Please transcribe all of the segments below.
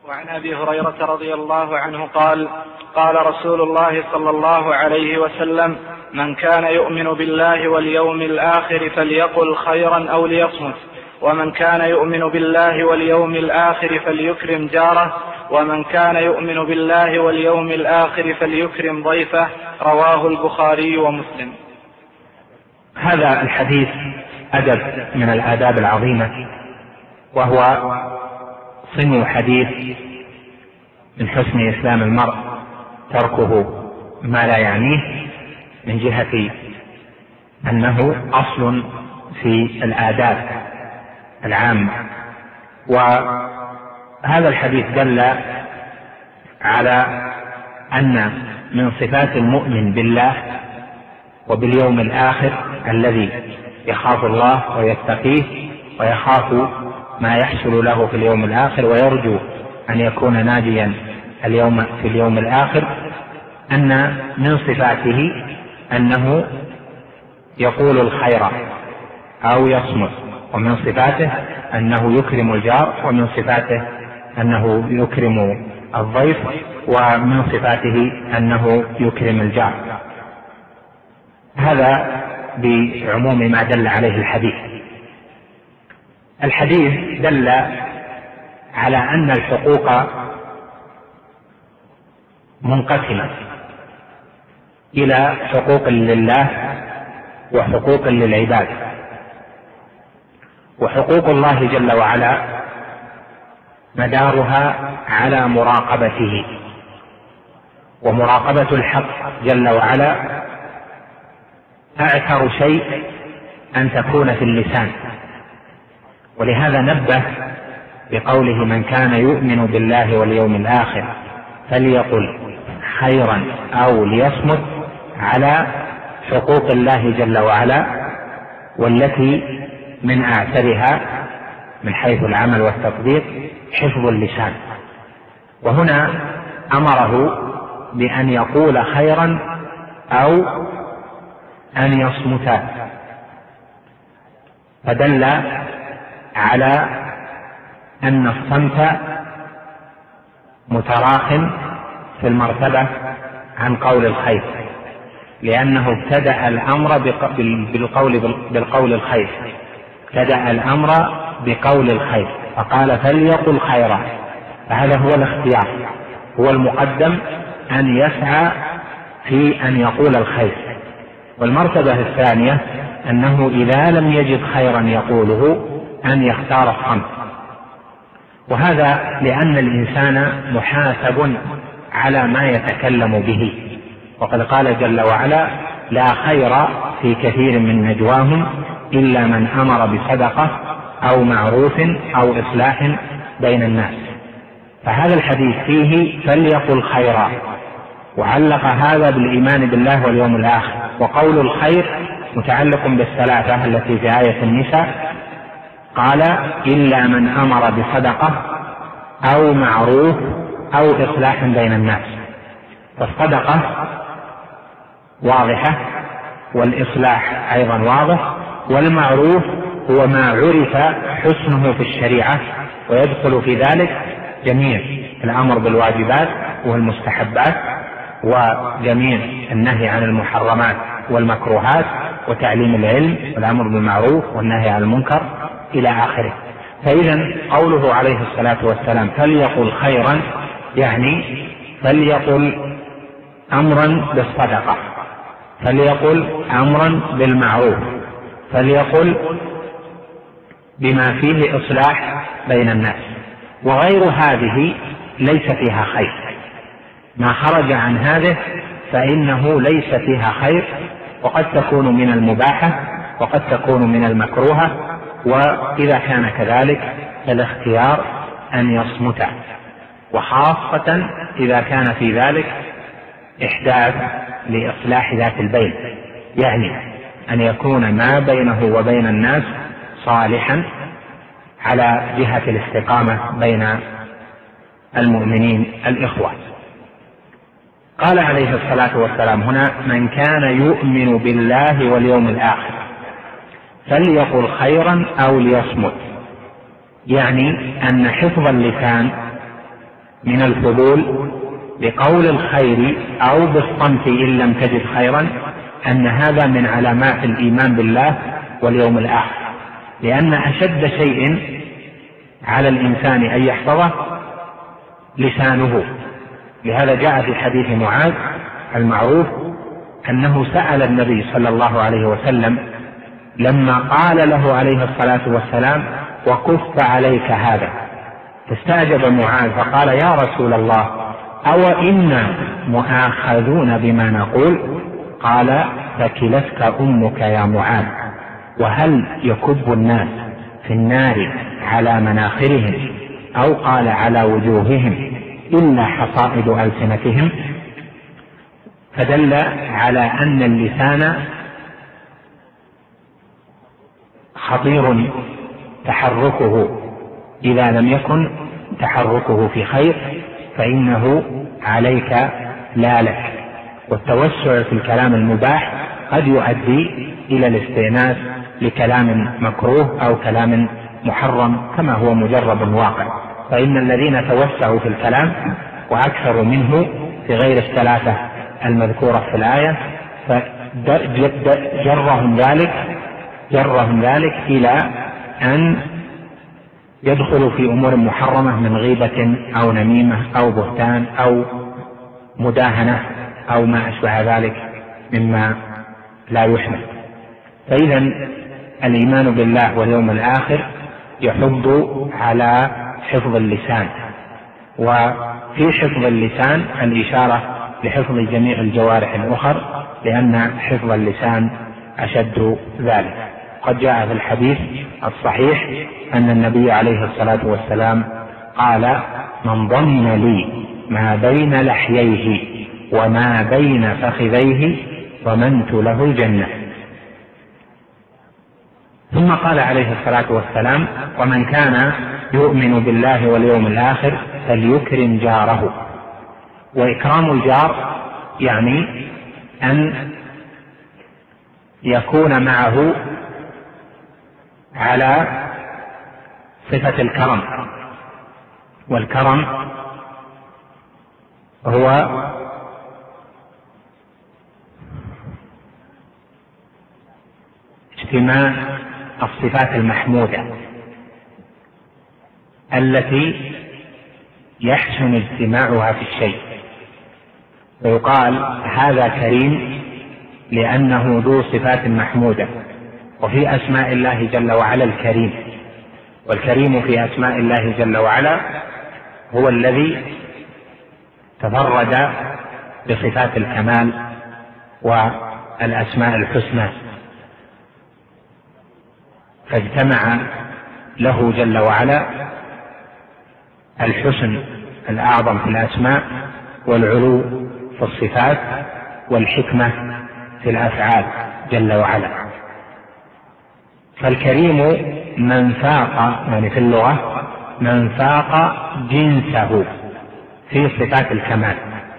وعن أبي هريرة رضي الله عنه قال: قال رسول الله صلى الله عليه وسلم: من كان يؤمن بالله واليوم الآخر فليقل خيرا أو ليصمت، ومن كان يؤمن بالله واليوم الآخر فليكرم جاره، ومن كان يؤمن بالله واليوم الآخر فليكرم ضيفه. رواه البخاري ومسلم. هذا الحديث أدب من الآداب العظيمة، وهو صنو حديث من حسن إسلام المرء تركه ما لا يعنيه، من جهة أنه أصل في الآداب العامة. وهذا الحديث دل على أن من صفات المؤمن بالله وباليوم الآخر الذي يخاف الله ويتقيه ويخاف ما يحصل له في اليوم الآخر ويرجو أن يكون ناجيا في اليوم الآخر، أن من صفاته أنه يقول الخير أو يصمت، ومن صفاته أنه يكرم الجار، ومن صفاته أنه يكرم الضيف، ومن صفاته أنه يكرم الجار. هذا بعموم ما دل عليه الحديث. الحديث دل على أن الحقوق منقسمة إلى حقوق لله وحقوق للعباد. وحقوق الله جل وعلا مدارها على مراقبته، ومراقبة الحق جل وعلا أعثر شيء أن تكون في اللسان، ولهذا نبه بقوله: من كان يؤمن بالله واليوم الآخر فليقل خيرا أو ليصمت، على حقوق الله جل وعلا، والتي من أعثرها من حيث العمل والتطبيق حفظ اللسان. وهنا أمره بأن يقول خيرا أو أن يصمت، فدل على أن الصمت متراخٍ في المرتبة عن قول الخير، لأنه ابتدأ الأمر بالقول الخير، ابتدأ الأمر بقول الخير فقال فليقل خيرا، فهذا هو الاختيار، هو المقدم أن يسعى في أن يقول الخير. والمرتبة الثانية أنه إذا لم يجد خيرا يقوله أن يختار الصمت، وهذا لأن الإنسان محاسب على ما يتكلم به، وقد قال جل وعلا: لا خير في كثير من نجواهم إلا من أمر بصدقة أو معروف أو إصلاح بين الناس. فهذا الحديث فيه فليقل خيرا، وعلق هذا بالإيمان بالله واليوم الآخر. وقول الخير متعلق بالثلاثة التي في آية النساء، قال: إلا من أمر بصدقة أو معروف أو إصلاح بين الناس. فالصدقة واضحة، والإصلاح أيضا واضح، والمعروف هو ما عرف حسنه في الشريعة، ويدخل في ذلك جميع الأمر بالواجبات والمستحبات، وجميع النهي عن المحرمات والمكروهات، وتعليم العلم والأمر بالمعروف والنهي عن المنكر إلى آخره. فإذا قوله عليه الصلاة والسلام فليقل خيرا، يعني فليقل أمرا بالصدقة، فليقل أمرا بالمعروف، فليقل بما فيه إصلاح بين الناس. وغير هذه ليس فيها خير، ما خرج عن هذه فإنه ليس فيها خير، وقد تكون من المباحة وقد تكون من المكروهة، وإذا كان كذلك فالاختيار أن يصمت، وخاصة إذا كان في ذلك إحداث لإصلاح ذات البين، يعني أن يكون ما بينه وبين الناس صالحا على جهة الاستقامة بين المؤمنين الإخوة. قال عليه الصلاة والسلام هنا: من كان يؤمن بالله واليوم الآخر فليقل خيرا أو ليصمت، يعني أن حفظ اللسان من الفضول بقول الخير أو بالصمت إن لم تجد خيرا أن هذا من علامات الإيمان بالله واليوم الآخر، لأن أشد شيء على الإنسان أن يحفظه لسانه. لهذا جاء في حديث معاذ المعروف أنه سأل النبي صلى الله عليه وسلم لما قال له عليه الصلاة والسلام وكف عليك هذا، فاستعجب معاذ فقال يا رسول الله أو إنا مؤاخذون بما نقول؟ قال فكلتك أمك يا معاذ، وهل يكب الناس في النار على مناخرهم أو قال على وجوههم إلا حصائد ألسنتهم؟ فدل على أن اللسان خطير تحركه، إذا لم يكن تحركه في خير فإنه عليك لا لك. والتوسع في الكلام المباح قد يؤدي إلى الاستئناس لكلام مكروه أو كلام محرم كما هو مجرد واقع. فإن الذين توسعوا في الكلام وأكثروا منه في غير الثلاثة المذكورة في الآية جرهم ذلك إلى أن يدخلوا في أمور محرمة من غيبة أو نميمة أو بهتان أو مداهنة أو ما أشبه ذلك مما لا يحمد. فإذا الإيمان بالله واليوم الآخر يحض على حفظ اللسان، وفي حفظ اللسان الإشارة لحفظ جميع الجوارح الأخرى، لأن حفظ اللسان أشد ذلك. قد جاء في الحديث الصحيح أن النبي عليه الصلاة والسلام قال من ضمن لي ما بين لحييه وما بين فخذيه ضمنت له الجنة. ثم قال عليه الصلاة والسلام ومن كان يؤمن بالله واليوم الآخر فليكرم جاره. وإكرام الجار يعني أن يكون معه على صفة الكرم، والكرم هو اجتماع الصفات المحمودة التي يحسن اجتماعها في الشيء، ويقال هذا كريم لأنه ذو صفات محمودة. وفي أسماء الله جل وعلا الكريم، والكريم في أسماء الله جل وعلا هو الذي تفرد بصفات الكمال والأسماء الحسنى، فاجتمع له جل وعلا الحسن الأعظم في الأسماء والعلو في الصفات والحكمة في الأفعال جل وعلا. فالكريم من فاق، يعني في اللغة من فاق جنسه في صفات الكمال،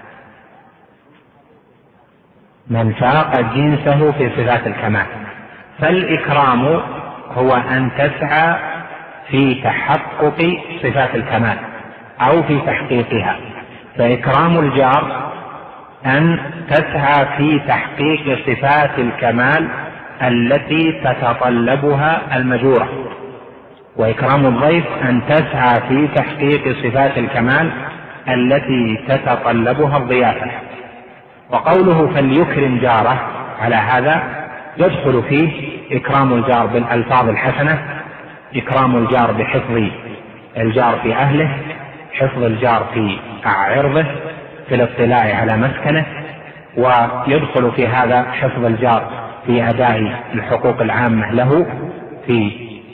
من فاق جنسه في صفات الكمال. فالإكرام هو أن تسعى في تحقق صفات الكمال أو في تحقيقها. فإكرام الجار أن تسعى في تحقيق صفات الكمال التي تتطلبها المجورة، وإكرام الضيف أن تسعى في تحقيق صفات الكمال التي تتطلبها الضيافة. وقوله فليكرم جاره على هذا يدخل فيه إكرام الجار بالألفاظ الحسنة، إكرام الجار بحفظ الجار في أهله، حفظ الجار في عرضه، في الاطلاع على مسكنه، ويدخل في هذا حفظ الجار في أداء الحقوق العامة له في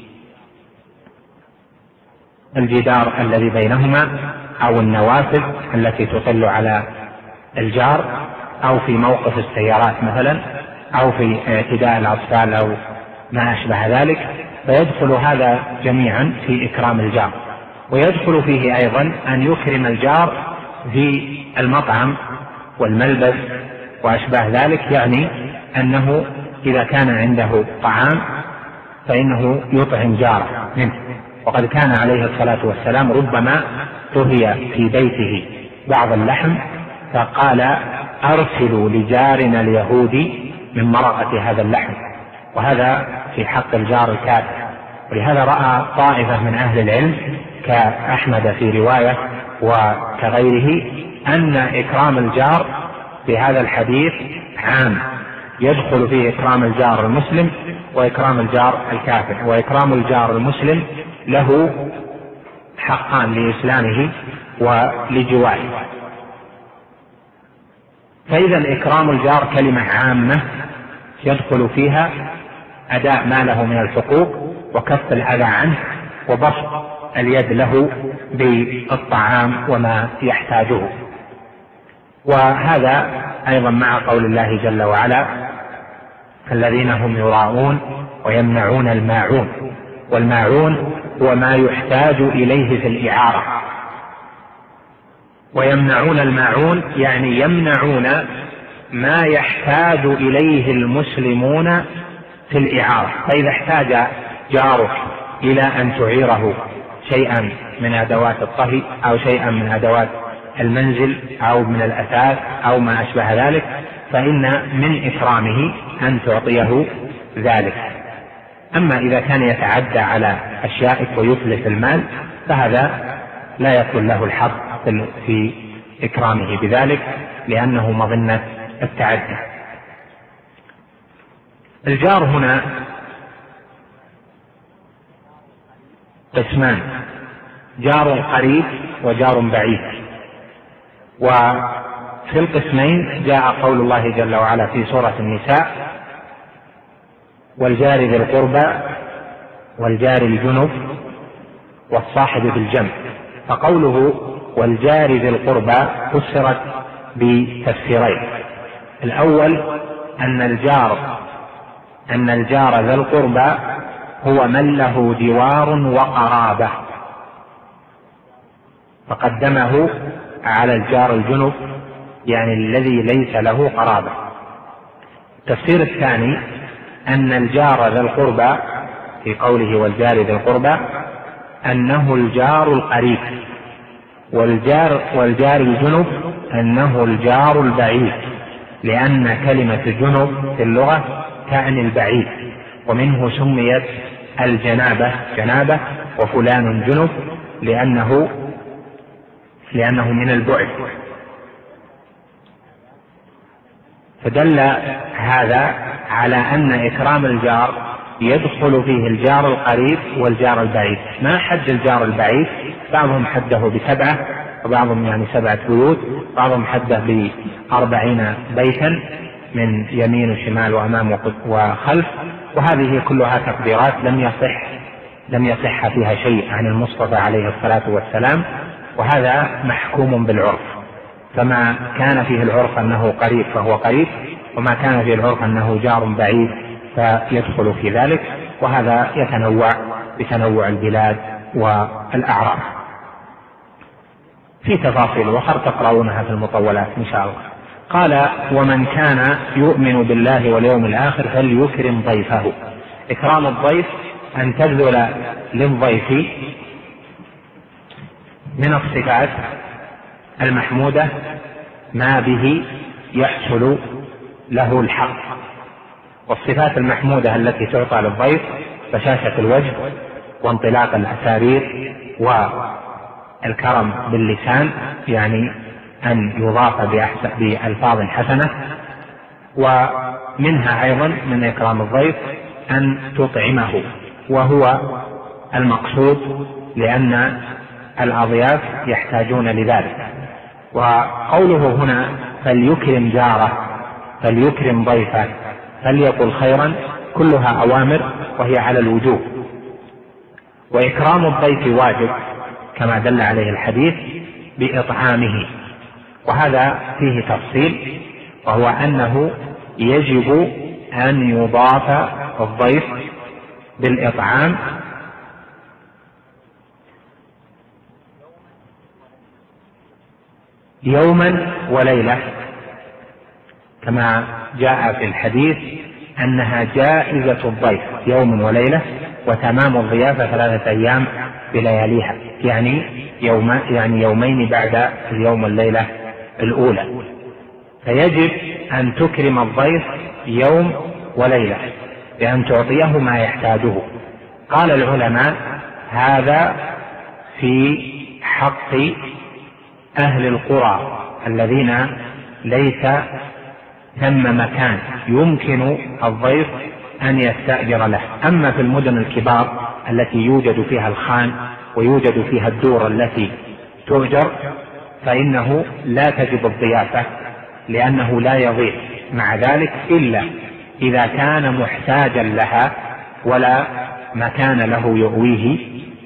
الجدار الذي بينهما أو النوافذ التي تطل على الجار، أو في موقف السيارات مثلا، أو في اعتداء الأطفال أو ما أشبه ذلك. فيدخل هذا جميعا في إكرام الجار. ويدخل فيه أيضا أن يكرم الجار في المطعم والملبس وأشبه ذلك، يعني أنه إذا كان عنده طعام فإنه يطعم جاره منه. وقد كان عليه الصلاة والسلام ربما اشتهي في بيته بعض اللحم فقال أرسلوا لجارنا اليهودي من مرقة هذا اللحم، وهذا في حق الجار الكافر. ولهذا رأى طائفة من أهل العلم كأحمد في رواية وكغيره أن إكرام الجار في هذا الحديث عام، يدخل فيه إكرام الجار المسلم وإكرام الجار الكافر. وإكرام الجار المسلم له حقان لإسلامه ولجواره. فإذا إكرام الجار كلمة عامة يدخل فيها أداء ما له من الحقوق وكف الأذى عنه وبسط اليد له بالطعام وما يحتاجه. وهذا أيضا مع قول الله جل وعلا الذين هم يراءون ويمنعون الماعون. والماعون هو ما يحتاج إليه في الإعارة. ويمنعون الماعون يعني يمنعون ما يحتاج إليه المسلمون في الإعارة. فإذا احتاج جارك إلى أن تعيره شيئا من أدوات الطهي أو شيئا من أدوات المنزل أو من الأثاث أو ما أشبه ذلك فإن من إكرامه أن تعطيه ذلك. أما إذا كان يتعدى على أشيائك ويفلت المال فهذا لا يكون له الحق في إكرامه بذلك لأنه مظنة التعدي. الجار هنا قسمان: جار قريب وجار بعيد. وفي القسمين جاء قول الله جل وعلا في سورة النساء: والجار ذي القربى والجار الجنب والصاحب بالجنب. فقوله والجار ذي القربى فسرت بتفسيرين: الأول أن الجار ذا القربى هو من له جوار وقرابة فقدمه على الجار الجنب يعني الذي ليس له قرابة. التفسير الثاني أن الجار ذا القربى في قوله والجار ذي القربى أنه الجار القريب، والجار الجنب أنه الجار البعيد، لأن كلمة جنب في اللغة تعني البعيد، ومنه سميت الجنابة جنابة وفلان جنب لأنه من البعد. فدل هذا على أن إكرام الجار يدخل فيه الجار القريب والجار البعيد. ما حد الجار البعيد؟ بعضهم حده ب7 وبعضهم يعني 7 بيوت، بعضهم حده ب40 بيتا من يمين وشمال وأمام وخلف، وهذه كلها تقديرات لم يصح فيها شيء عن المصطفى عليه الصلاة والسلام، وهذا محكوم بالعرف. فما كان فيه العرف أنه قريب فهو قريب، وما كان فيه العرف أنه جار بعيد فيدخل في ذلك، وهذا يتنوع بتنوع البلاد والأعراف. في تفاصيل أخرى تقرؤونها في المطولات إن شاء الله. قال: ومن كان يؤمن بالله واليوم الآخر فليكرم ضيفه. إكرام الضيف أن تبذل للضيف من الصفات المحمودة ما به يحصل له الحق. والصفات المحمودة التي تعطى للضيف بشاشة الوجه وانطلاق الأسارير والكرم باللسان، يعني أن يضاف بألفاظ حسنة. ومنها أيضا من إكرام الضيف أن تطعمه، وهو المقصود لأن الأضياف يحتاجون لذلك. وقوله هنا فليكرم جاره فليكرم ضيفه فليقل خيرا كلها أوامر وهي على الوجوب. وإكرام الضيف واجب كما دل عليه الحديث بإطعامه، وهذا فيه تفصيل، وهو أنه يجب أن يضاف الضيف بالإطعام يوما وليلة، كما جاء في الحديث أنها جائزة الضيف يوم وليلة، وتمام الضيافة 3 أيام بلياليها. يعني يومين بعد اليوم والليلة الأولى. فيجب أن تكرم الضيف يوم وليلة بأن تعطيه ما يحتاجه. قال العلماء هذا في حق أهل القرى الذين ليس ثم مكان يمكن الضيف أن يستأجر له. أما في المدن الكبار التي يوجد فيها الخان ويوجد فيها الدور التي تؤجر فإنه لا تجب الضيافة، لأنه لا يضيف مع ذلك إلا إذا كان محتاجا لها ولا مكان له يؤويه،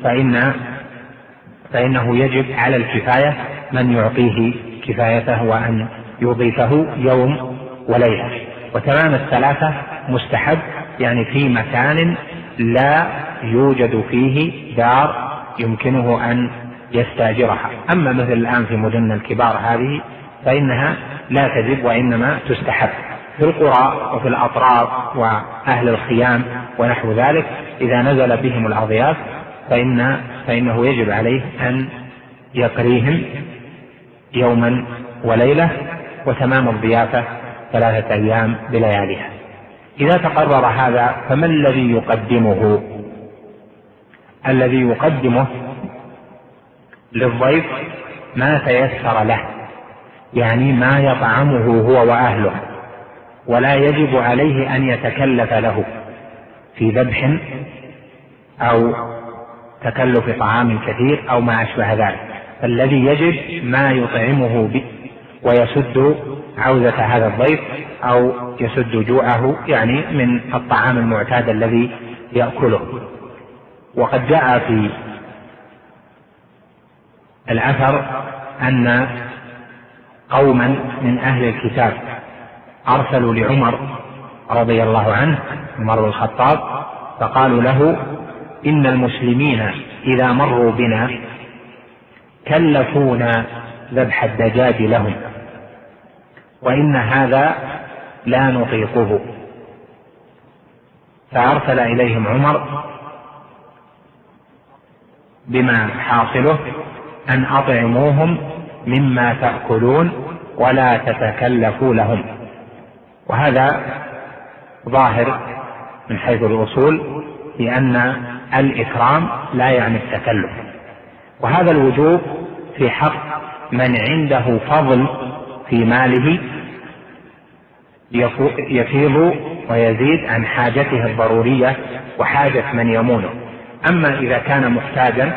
فإنه يجب على الكفاية من يعطيه كفايته وأن يضيفه يوم وليلة. وتمام الثلاثة مستحب، يعني في مكان لا يوجد فيه دار يمكنه أن يستأجرها. أما مثل الآن في مدن الكبار هذه فإنها لا تجب وإنما تستحب. في القرى وفي الأطراف وأهل الخيام ونحو ذلك إذا نزل بهم الأضياف فإنه يجب عليه أن يقريهم يوما وليلة، وتمام الضيافة 3 أيام بلياليها. إذا تقرر هذا فما الذي يقدمه؟ الذي يقدمه للضيف ما تيسر له، يعني ما يطعمه هو وأهله، ولا يجب عليه أن يتكلف له في ذبح أو تكلف طعام كثير أو ما أشبه ذلك. فالذي يجب ما يطعمه به ويسد عوزة هذا الضيف أو يسد جوعه، يعني من الطعام المعتاد الذي يأكله. وقد جاء في الأثر أن قوما من أهل الكتاب أرسلوا لعمر رضي الله عنه، عمر بن الخطاب، فقالوا له إن المسلمين إذا مروا بنا كلفونا ذبح الدجاج لهم، وإن هذا لا نطيقه. فأرسل إليهم عمر بما حاصله أن أطعموهم مما تأكلون ولا تتكلفوا لهم. وهذا ظاهر من حيث الأصول لأن الإكرام لا يعني التكلف. وهذا الوجوب في حق من عنده فضل في ماله يفيض ويزيد عن حاجته الضرورية وحاجة من يمونه. أما إذا كان محتاجا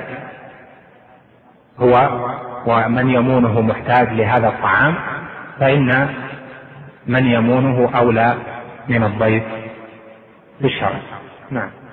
هو ومن يمونه محتاج لهذا الطعام فإن من يمونه أولى من الضيف بالشرع. نعم.